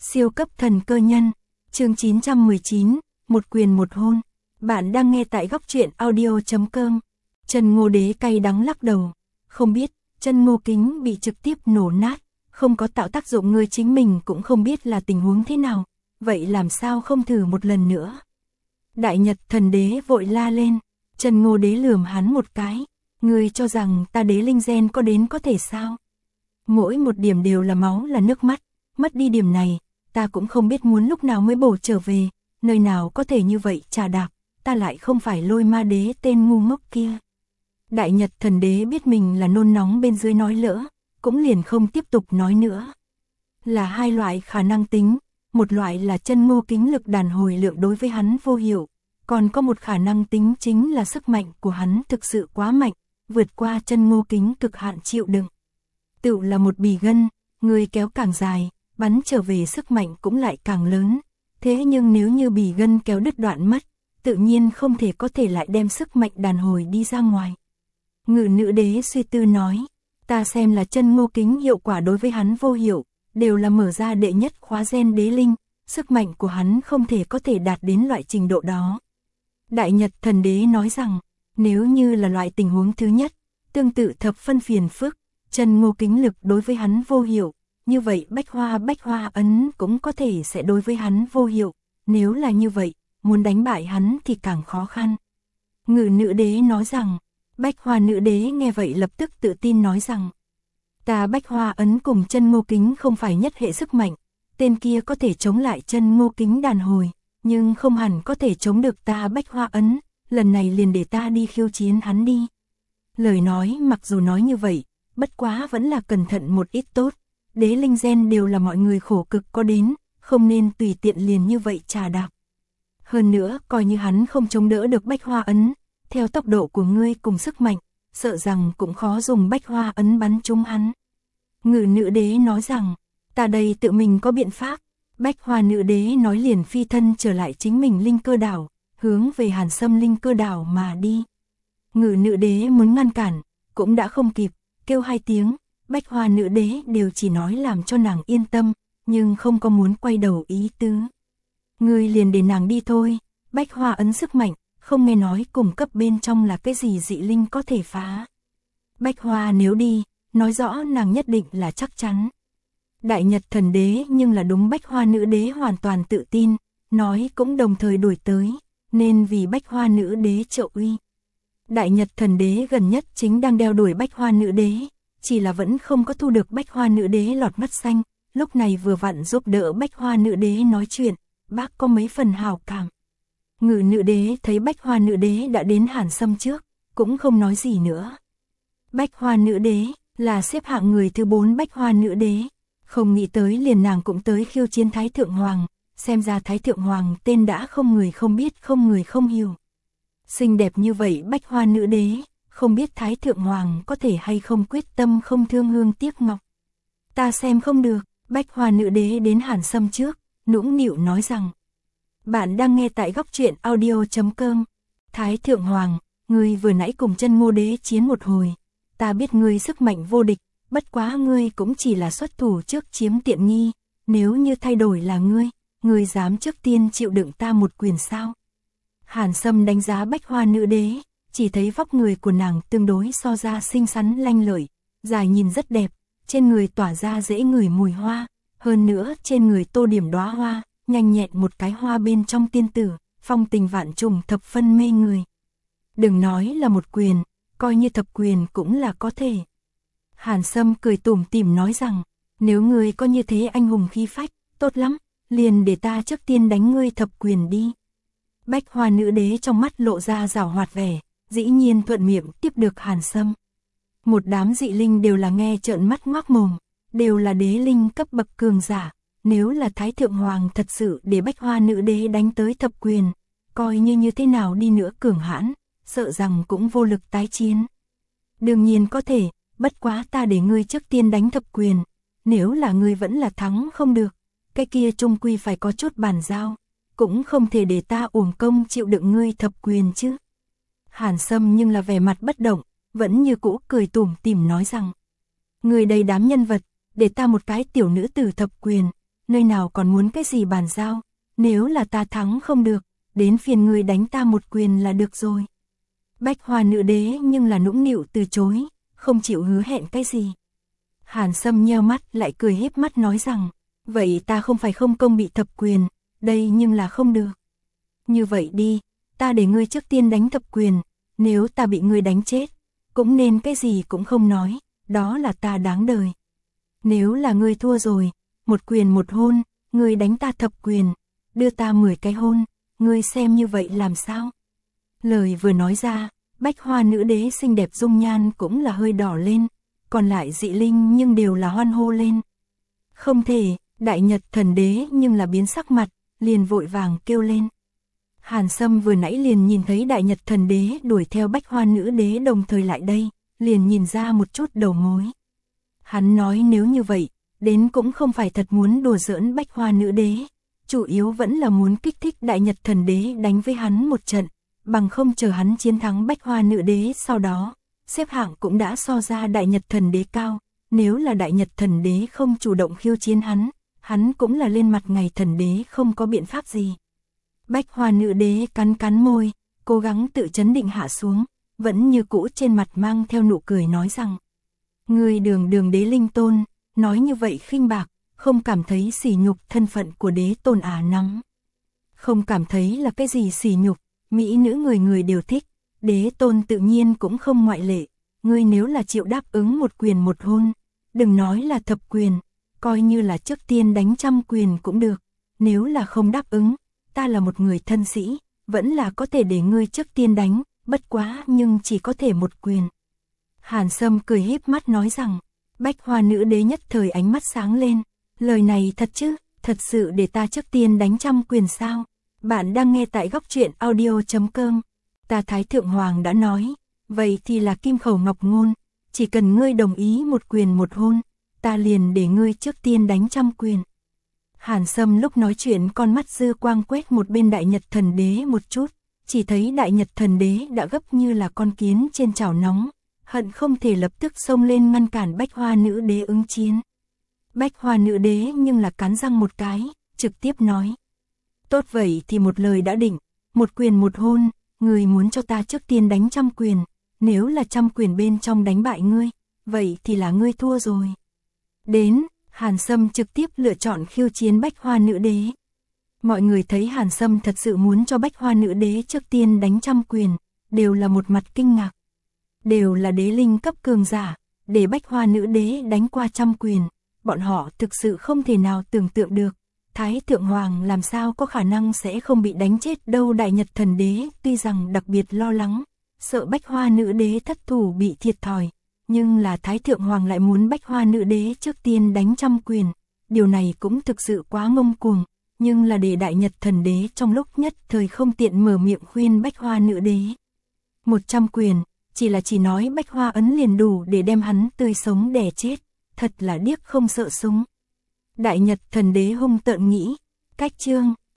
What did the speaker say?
Siêu cấp thần cơ nhân, chương 919, một quyền một hôn. Bạn đang nghe tại góc truyện audio.com. Trần Ngô Đế cay đắng lắc đầu, không biết, chân Ngô Kính bị trực tiếp nổ nát, không có tạo tác dụng, người chính mình cũng không biết là tình huống thế nào, vậy làm sao không thử một lần nữa. Đại Nhật Thần Đế vội la lên, Trần Ngô Đế lườm hắn một cái, ngươi cho rằng ta đế linh gen có đến có thể sao? Mỗi một điểm đều là máu là nước mắt, mất đi điểm này, ta cũng không biết muốn lúc nào mới bổ trở về, nơi nào có thể như vậy trà đạp, ta lại không phải Lôi Ma Đế tên ngu ngốc kia. Đại Nhật Thần Đế biết mình là nôn nóng bên dưới nói lỡ, cũng liền không tiếp tục nói nữa. Là hai loại khả năng tính, một loại là chân Ngô Kính lực đàn hồi lượng đối với hắn vô hiệu, còn có một khả năng tính chính là sức mạnh của hắn thực sự quá mạnh, vượt qua chân Ngô Kính cực hạn chịu đựng. Tựu là một bì gân, người kéo càng dài, bắn trở về sức mạnh cũng lại càng lớn. Thế nhưng nếu như bì gân kéo đứt đoạn mất, tự nhiên không thể có thể lại đem sức mạnh đàn hồi đi ra ngoài. Ngự Nữ Đế suy tư nói, ta xem là chân Ngô Kính hiệu quả đối với hắn vô hiệu, đều là mở ra đệ nhất khóa gen đế linh, sức mạnh của hắn không thể có thể đạt đến loại trình độ đó. Đại Nhật Thần Đế nói rằng, nếu như là loại tình huống thứ nhất, tương tự thập phân phiền phức, chân Ngô Kính lực đối với hắn vô hiệu, như vậy bách hoa ấn cũng có thể sẽ đối với hắn vô hiệu, nếu là như vậy, muốn đánh bại hắn thì càng khó khăn. Ngự Nữ Đế nói rằng, Bách Hoa Nữ Đế nghe vậy lập tức tự tin nói rằng, ta bách hoa ấn cùng chân Ngô Kính không phải nhất hệ sức mạnh, tên kia có thể chống lại chân Ngô Kính đàn hồi, nhưng không hẳn có thể chống được ta bách hoa ấn, lần này liền để ta đi khiêu chiến hắn đi. Lời nói mặc dù nói như vậy, bất quá vẫn là cẩn thận một ít tốt, đế linh gen đều là mọi người khổ cực có đến, không nên tùy tiện liền như vậy trà đạp. Hơn nữa, coi như hắn không chống đỡ được bách hoa ấn, theo tốc độ của ngươi cùng sức mạnh, sợ rằng cũng khó dùng bách hoa ấn bắn trúng hắn. Ngự Nữ Đế nói rằng, ta đây tự mình có biện pháp. Bách Hoa Nữ Đế nói liền phi thân trở lại chính mình linh cơ đảo, hướng về Hàn Sâm linh cơ đảo mà đi. Ngự Nữ Đế muốn ngăn cản, cũng đã không kịp, kêu hai tiếng, Bách Hoa Nữ Đế đều chỉ nói làm cho nàng yên tâm, nhưng không có muốn quay đầu ý tứ. Ngươi liền để nàng đi thôi, bách hoa ấn sức mạnh, không nghe nói cùng cấp bên trong là cái gì dị linh có thể phá. Bách Hoa nếu đi, nói rõ nàng nhất định là chắc chắn. Đại Nhật Thần Đế nhưng là đúng Bách Hoa Nữ Đế hoàn toàn tự tin, nói cũng đồng thời đuổi tới, nên vì Bách Hoa Nữ Đế trợ uy. Đại Nhật Thần Đế gần nhất chính đang đeo đuổi Bách Hoa Nữ Đế, chỉ là vẫn không có thu được Bách Hoa Nữ Đế lọt mắt xanh, lúc này vừa vặn giúp đỡ Bách Hoa Nữ Đế nói chuyện, bác có mấy phần hảo cảm. Ngự Nữ Đế thấy Bách Hoa Nữ Đế đã đến Hàn Sâm trước, cũng không nói gì nữa. Bách Hoa Nữ Đế là xếp hạng người thứ 4 Bách Hoa Nữ Đế, không nghĩ tới liền nàng cũng tới khiêu chiến Thái Thượng Hoàng, xem ra Thái Thượng Hoàng tên đã không người không biết không người không hiểu. Xinh đẹp như vậy Bách Hoa Nữ Đế, không biết Thái Thượng Hoàng có thể hay không quyết tâm không thương hương tiếc ngọc. Ta xem không được, Bách Hoa Nữ Đế đến Hàn Sâm trước, nũng nịu nói rằng, bạn đang nghe tại góc truyện audio.com. Thái Thượng Hoàng, ngươi vừa nãy cùng chân Ngô Đế chiến một hồi, ta biết ngươi sức mạnh vô địch, bất quá ngươi cũng chỉ là xuất thủ trước chiếm tiện nghi, nếu như thay đổi là ngươi dám trước tiên chịu đựng ta một quyền sao? Hàn Sâm đánh giá Bách Hoa Nữ Đế, chỉ thấy vóc người của nàng tương đối so ra xinh xắn lanh lợi, dài nhìn rất đẹp, trên người tỏa ra dễ ngửi mùi hoa, hơn nữa trên người tô điểm đóa hoa, nhanh nhẹn một cái hoa bên trong tiên tử, phong tình vạn trùng thập phân mê người. Đừng nói là một quyền, coi như thập quyền cũng là có thể. Hàn Sâm cười tủm tỉm nói rằng, nếu ngươi có như thế anh hùng khí phách, tốt lắm, liền để ta trước tiên đánh ngươi thập quyền đi. Bách Hoa Nữ Đế trong mắt lộ ra giảo hoạt vẻ, dĩ nhiên thuận miệng tiếp được Hàn Sâm. Một đám dị linh đều là nghe trợn mắt ngoác mồm, đều là đế linh cấp bậc cường giả, nếu là Thái Thượng Hoàng thật sự để Bách Hoa Nữ Đế đánh tới thập quyền, coi như thế nào đi nữa cường hãn, sợ rằng cũng vô lực tái chiến. Đương nhiên có thể, bất quá ta để ngươi trước tiên đánh thập quyền, nếu là ngươi vẫn là thắng không được, cái kia chung quy phải có chút bàn giao, cũng không thể để ta uổng công chịu đựng ngươi thập quyền chứ. Hàn Sâm nhưng là vẻ mặt bất động, vẫn như cũ cười tủm tỉm nói rằng, ngươi đây đám nhân vật, để ta một cái tiểu nữ tử thập quyền, nơi nào còn muốn cái gì bàn giao, nếu là ta thắng không được, đến phiền ngươi đánh ta một quyền là được rồi. Bách Hoa nữ đế nhưng là nũng nịu từ chối, không chịu hứa hẹn cái gì. Hàn Sâm nheo mắt lại cười híp mắt nói rằng, vậy ta không phải không công bị thập quyền, đây nhưng là không được. Như vậy đi, ta để ngươi trước tiên đánh thập quyền, nếu ta bị ngươi đánh chết, cũng nên cái gì cũng không nói, đó là ta đáng đời. Nếu là ngươi thua rồi, một quyền một hôn, ngươi đánh ta thập quyền, đưa ta 10 cái hôn, ngươi xem như vậy làm sao? Lời vừa nói ra, Bách Hoa nữ đế xinh đẹp dung nhan cũng là hơi đỏ lên, còn lại dị linh nhưng đều là hoan hô lên. Không thể, Đại Nhật thần đế nhưng là biến sắc mặt, liền vội vàng kêu lên. Hàn Sâm vừa nãy liền nhìn thấy Đại Nhật thần đế đuổi theo Bách Hoa nữ đế đồng thời lại đây, liền nhìn ra một chút đầu mối. Hắn nói nếu như vậy, đến cũng không phải thật muốn đùa giỡn Bách Hoa nữ đế, chủ yếu vẫn là muốn kích thích Đại Nhật thần đế đánh với hắn một trận, bằng không chờ hắn chiến thắng Bách Hoa nữ đế sau đó, xếp hạng cũng đã so ra Đại Nhật thần đế cao, nếu là Đại Nhật thần đế không chủ động khiêu chiến hắn cũng là lên mặt ngày thần đế không có biện pháp gì. Bách Hoa nữ đế cắn cắn môi, cố gắng tự chấn định hạ xuống, vẫn như cũ trên mặt mang theo nụ cười nói rằng, người đường đế linh tôn, nói như vậy khinh bạc, không cảm thấy sỉ nhục thân phận của đế tôn nắng. Không cảm thấy là cái gì sỉ nhục, mỹ nữ người người đều thích, đế tôn tự nhiên cũng không ngoại lệ, ngươi nếu là chịu đáp ứng một quyền một hôn, đừng nói là thập quyền, coi như là trước tiên đánh 100 quyền cũng được, nếu là không đáp ứng, ta là một người thân sĩ, vẫn là có thể để ngươi trước tiên đánh, bất quá nhưng chỉ có thể một quyền. Hàn Sâm cười híp mắt nói rằng, Bách Hoa nữ đế nhất thời ánh mắt sáng lên, lời này thật chứ, thật sự để ta trước tiên đánh 100 quyền sao? Bạn đang nghe tại góc truyện audio.com, ta Thái Thượng Hoàng đã nói, vậy thì là kim khẩu ngọc ngôn, chỉ cần ngươi đồng ý một quyền một hôn, ta liền để ngươi trước tiên đánh 100 quyền. Hàn Sâm lúc nói chuyện con mắt dư quang quét một bên Đại Nhật thần đế một chút, chỉ thấy Đại Nhật thần đế đã gấp như là con kiến trên chảo nóng, hận không thể lập tức xông lên ngăn cản Bách Hoa nữ đế ứng chiến. Bách Hoa nữ đế nhưng là cắn răng một cái, trực tiếp nói. Tốt vậy thì một lời đã định, một quyền một hôn, người muốn cho ta trước tiên đánh 100 quyền, nếu là 100 quyền bên trong đánh bại ngươi, vậy thì là ngươi thua rồi. Đến, Hàn Sâm trực tiếp lựa chọn khiêu chiến Bách Hoa nữ đế. Mọi người thấy Hàn Sâm thật sự muốn cho Bách Hoa nữ đế trước tiên đánh 100 quyền, đều là một mặt kinh ngạc. Đều là đế linh cấp cường giả, để Bách Hoa nữ đế đánh qua 100 quyền, bọn họ thực sự không thể nào tưởng tượng được. Thái Thượng Hoàng làm sao có khả năng sẽ không bị đánh chết đâu. Đại Nhật thần đế tuy rằng đặc biệt lo lắng, sợ Bách Hoa nữ đế thất thủ bị thiệt thòi, nhưng là Thái Thượng Hoàng lại muốn Bách Hoa nữ đế trước tiên đánh 100 quyền, điều này cũng thực sự quá ngông cuồng, nhưng là để Đại Nhật thần đế trong lúc nhất thời không tiện mở miệng khuyên Bách Hoa nữ đế. 100 quyền, chỉ nói Bách Hoa ấn liền đủ để đem hắn tươi sống đè chết, thật là điếc không sợ súng. Đại Nhật thần đế hung tợn nghĩ, cách chương